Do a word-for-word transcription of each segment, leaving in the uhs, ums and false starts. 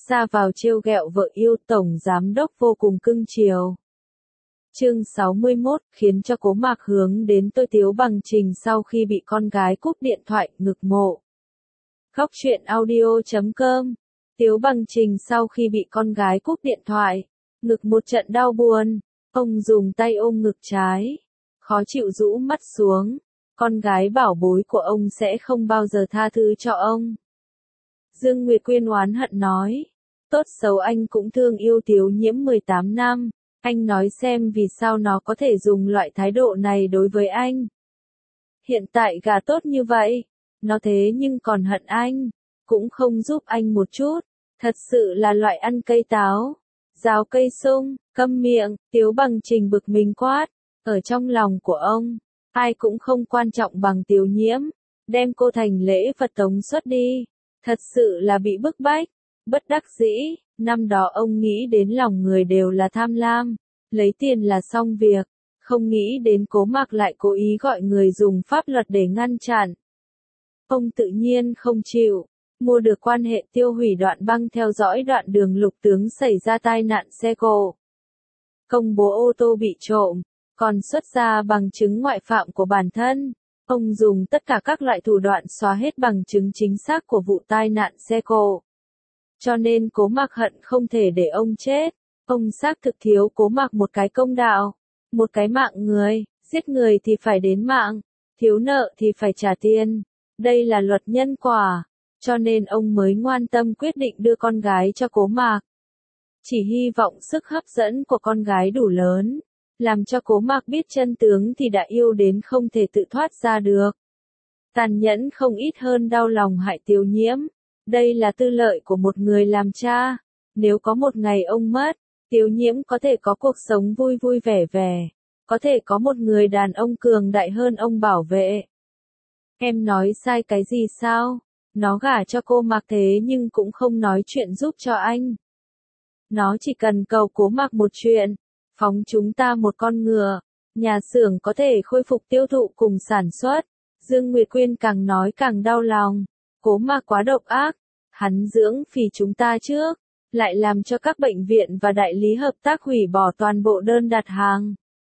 ra vào trêu ghẹo vợ yêu, tổng giám đốc vô cùng cưng chiều. Chương sáu mươi mốt, khiến cho Cố Mạc hướng đến tôi Tiếu Bằng Trình sau khi bị con gái cúp điện thoại, ngực mộ. Khóc chuyện audio chấm com. Tiếu Bằng Trình sau khi bị con gái cúp điện thoại, ngực một trận đau buồn, ông dùng tay ôm ngực trái, khó chịu rũ mắt xuống, con gái bảo bối của ông sẽ không bao giờ tha thứ cho ông. Dương Nguyệt Quyên oán hận nói, tốt xấu anh cũng thương yêu Tiếu Nhiễm mười tám năm, anh nói xem vì sao nó có thể dùng loại thái độ này đối với anh. Hiện tại gà tốt như vậy, nó thế nhưng còn hận anh, cũng không giúp anh một chút, thật sự là loại ăn cây táo, rào cây sung, câm miệng. Tiếu Bằng Trình bực mình quát, ở trong lòng của ông, ai cũng không quan trọng bằng Tiếu Nhiễm, đem cô thành lễ vật tống xuất đi, thật sự là bị bức bách, bất đắc dĩ. Năm đó ông nghĩ đến lòng người đều là tham lam, lấy tiền là xong việc, không nghĩ đến Cố Mạc lại cố ý gọi người dùng pháp luật để ngăn chặn. Ông tự nhiên không chịu, mua được quan hệ tiêu hủy đoạn băng theo dõi đoạn đường Lục Tướng xảy ra tai nạn xe cộ. Công bố ô tô bị trộm, còn xuất ra bằng chứng ngoại phạm của bản thân. Ông dùng tất cả các loại thủ đoạn xóa hết bằng chứng chính xác của vụ tai nạn xe cộ. Cho nên Cố Mạc hận không thể để ông chết. Ông xác thực thiếu Cố Mạc một cái công đạo, một cái mạng người, giết người thì phải đến mạng, thiếu nợ thì phải trả tiền. Đây là luật nhân quả, cho nên ông mới ngoan tâm quyết định đưa con gái cho Cố Mạc. Chỉ hy vọng sức hấp dẫn của con gái đủ lớn, làm cho Cố Mạc biết chân tướng thì đã yêu đến không thể tự thoát ra được. Tàn nhẫn không ít hơn đau lòng hại Tiếu Nhiễm. Đây là tư lợi của một người làm cha. Nếu có một ngày ông mất, Tiếu Nhiễm có thể có cuộc sống vui vui vẻ vẻ, có thể có một người đàn ông cường đại hơn ông bảo vệ. Em nói sai cái gì sao? Nó gả cho cô Mạc thế nhưng cũng không nói chuyện giúp cho anh. Nó chỉ cần cầu Cố Mạc một chuyện, phóng chúng ta một con ngựa, nhà xưởng có thể khôi phục tiêu thụ cùng sản xuất. Dương Nguyệt Quyên càng nói càng đau lòng. Cố Mạc quá độc ác, hắn dưỡng phì chúng ta trước, lại làm cho các bệnh viện và đại lý hợp tác hủy bỏ toàn bộ đơn đặt hàng.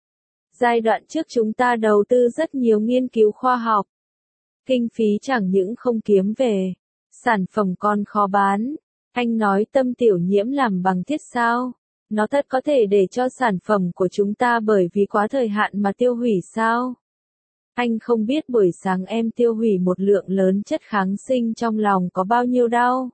Giai đoạn trước chúng ta đầu tư rất nhiều nghiên cứu khoa học. Kinh phí chẳng những không kiếm về, sản phẩm còn khó bán. Anh nói Tâm Tiểu Nhiễm làm bằng thiết sao? Nó thật có thể để cho sản phẩm của chúng ta bởi vì quá thời hạn mà tiêu hủy sao? Anh không biết buổi sáng em tiêu hủy một lượng lớn chất kháng sinh trong lòng có bao nhiêu đau.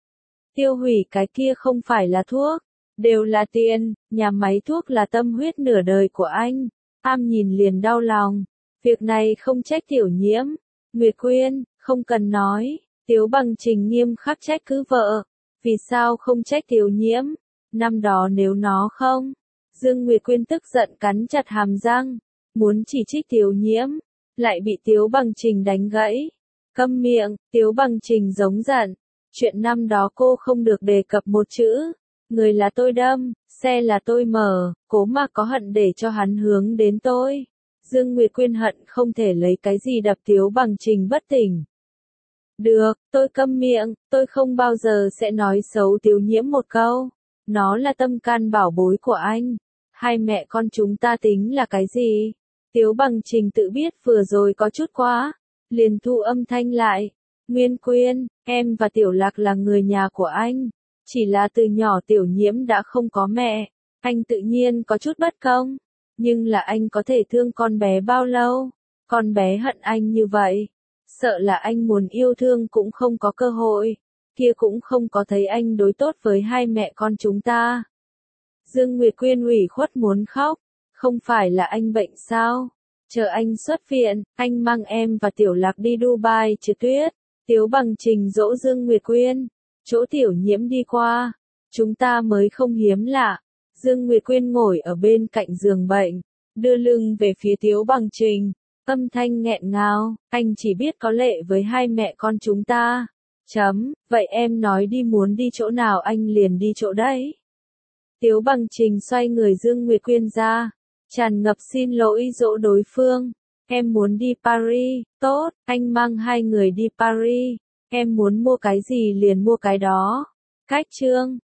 Tiêu hủy cái kia không phải là thuốc, đều là tiền, nhà máy thuốc là tâm huyết nửa đời của anh. Am nhìn liền đau lòng, việc này không trách Tiểu Nhiễm. Nguyệt Quyên, không cần nói. Tiếu Bằng Trình nghiêm khắc trách cứ vợ, vì sao không trách Tiếu Nhiễm, năm đó nếu nó không. Dương Nguyệt Quyên tức giận cắn chặt hàm răng, muốn chỉ trích Tiếu Nhiễm, lại bị Tiếu Bằng Trình đánh gãy. Câm miệng. Tiếu Bằng Trình giống giận, chuyện năm đó cô không được đề cập một chữ, người là tôi đâm, xe là tôi mở, Cố Mạc có hận để cho hắn hướng đến tôi. Dương Nguyệt Quyên hận không thể lấy cái gì đập Tiếu Bằng Trình bất tỉnh. Được, tôi câm miệng, tôi không bao giờ sẽ nói xấu Tiếu Nhiễm một câu. Nó là tâm can bảo bối của anh. Hai mẹ con chúng ta tính là cái gì? Tiếu Bằng Trình tự biết vừa rồi có chút quá, liền thu âm thanh lại. Nguyên Quyên, em và Tiểu Lạc là người nhà của anh. Chỉ là từ nhỏ Tiểu Nhiễm đã không có mẹ, anh tự nhiên có chút bất công. Nhưng là anh có thể thương con bé bao lâu? Con bé hận anh như vậy, sợ là anh muốn yêu thương cũng không có cơ hội, kia cũng không có thấy anh đối tốt với hai mẹ con chúng ta. Dương Nguyệt Quyên ủy khuất muốn khóc, không phải là anh bệnh sao? Chờ anh xuất viện, anh mang em và Tiểu Lạc đi Dubai trượt tuyết. Tiếu Bằng Trình dỗ Dương Nguyệt Quyên, chỗ Tiểu Nhiễm đi qua, chúng ta mới không hiếm lạ. Dương Nguyệt Quyên ngồi ở bên cạnh giường bệnh, đưa lưng về phía Tiếu Bằng Trình, âm thanh nghẹn ngào, anh chỉ biết có lệ với hai mẹ con chúng ta. Chấm, vậy em nói đi muốn đi chỗ nào anh liền đi chỗ đấy. Tiếu Bằng Trình xoay người Dương Nguyệt Quyên ra, tràn ngập xin lỗi dỗ đối phương. Em muốn đi Paris, tốt, anh mang hai người đi Paris. Em muốn mua cái gì liền mua cái đó. Cách chương